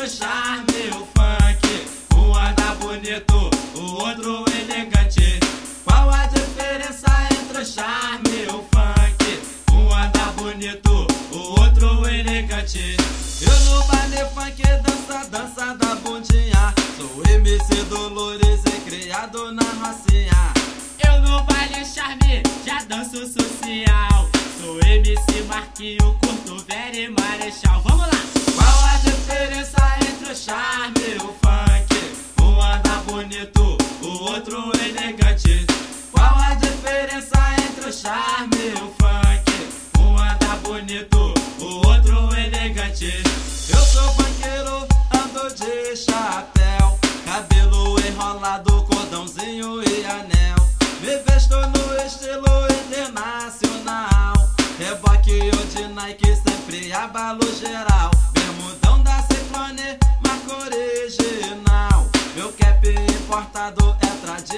o charme e o funk. Um anda bonito, o outro elegante. Qual a diferença entre o charme e o funk? Um anda bonito, o outro elegante. Eu no baile funk dança da bundinha. Sou MC Dolores e criado na rocinha. Eu no baile charme já danço social. Sou MC Marquinho, curto Vera e Marechal. Vamos lá! Qual a diferença entre o charme e o funk? Um anda bonito, o outro elegante. Qual a diferença entre o charme e o funk? Um anda bonito, o outro elegante. Eu sou funkeiro, ando de chapéu, cabelo enrolado, cordãozinho e anel. Me vesto no estilo internacional, reboque ou de Nike, sempre abalo geral. Bermudão da Ciclone, marca original. Meu cap importado é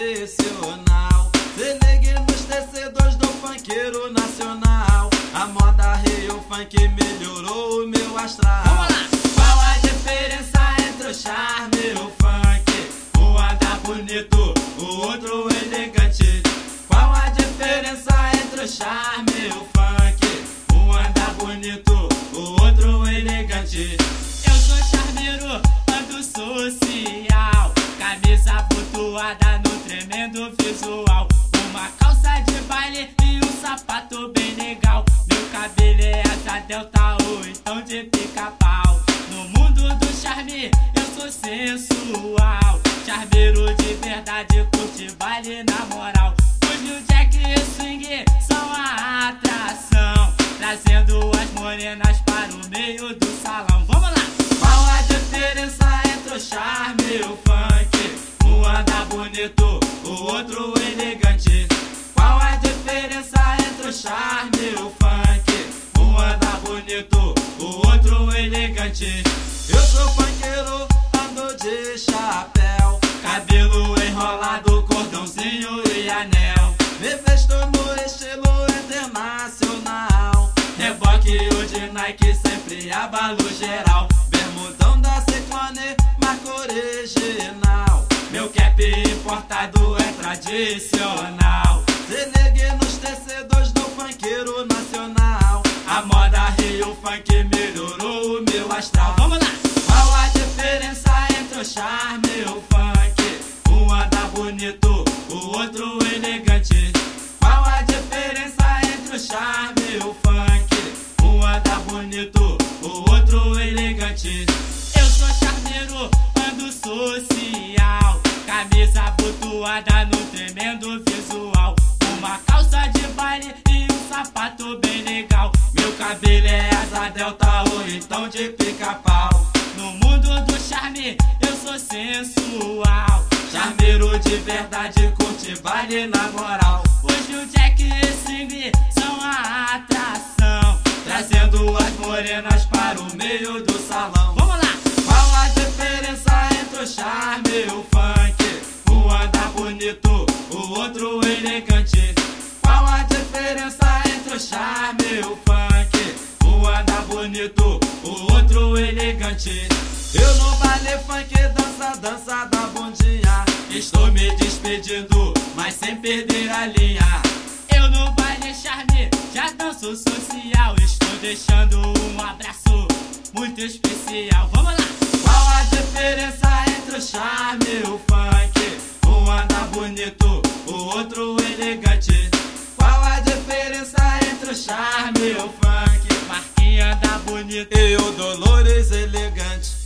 tradicional. Se ligue nos tecidos do funkeiro nacional. A moda Rio Funk melhorou o meu astral. Qual a diferença entre o charme e o funk? Um anda bonito, o outro elegante. Qual a diferença entre o charme e o funk? Um anda bonito, o outro elegante. Eu sou charmeiro, ando social, camisa abotoada no tremendo visual. Uma calça de baile e um sapato bem legal. Meu cabelo é asa delta ou então de pica-pau. No mundo do charme eu sou sensual, charmeiro de verdade, curte baile na moral. Os New Jack e swing são a atração, trazendo as morenas para o meio do salão. Vamos lá! Qual a diferença entre o charme e o funk? Um anda bonito, o outro elegante. Qual a diferença entre o charme e o funk? Um anda bonito, o outro elegante. Eu sou funkeiro, ando de chapéu, cabelo enrolado, cordãozinho e anel. Me vesto no estilo internacional, reboque ou de Nike, sempre abalo geral. Bermudão da Ciclone, marca original. Meu cap importado é tradicional. Se ligue nos tecidos do funkeiro nacional. A moda Rio Funk melhorou o meu astral. Vamos lá! Qual a diferença entre o charme e o funk? Um anda bonito, o outro elegante. Qual a diferença entre o charme e o funk? Um anda bonito, o outro elegante. Eu sou charmeiro, ando social, camisa abotoada no tremendo visual. Uma calça de baile e um sapato bem legal. Meu cabelo é asa delta ou então de pica-pau. No mundo do charme eu sou sensual, charmeiro de verdade, curte baile na moral. Os New Jack e swing são a atração, trazendo as morenas para o meio do salão. Vamos lá! Qual a diferença entre o charme e o funk? Um anda bonito, o outro elegante. Qual a diferença entre o charme e o funk? Um anda bonito, o outro elegante. Eu no baile funk dança da bundinha. Estou me despedindo, mas sem perder a linha. Eu no baile charme já danço social. Estou deixando um abraço muito especial. Vamos lá! Qual a diferença entre o charme e o funk? Um anda bonito, o outro elegante. Qual a diferença entre o charme e o funk? Marquinhos anda bonito e o Dolores elegante.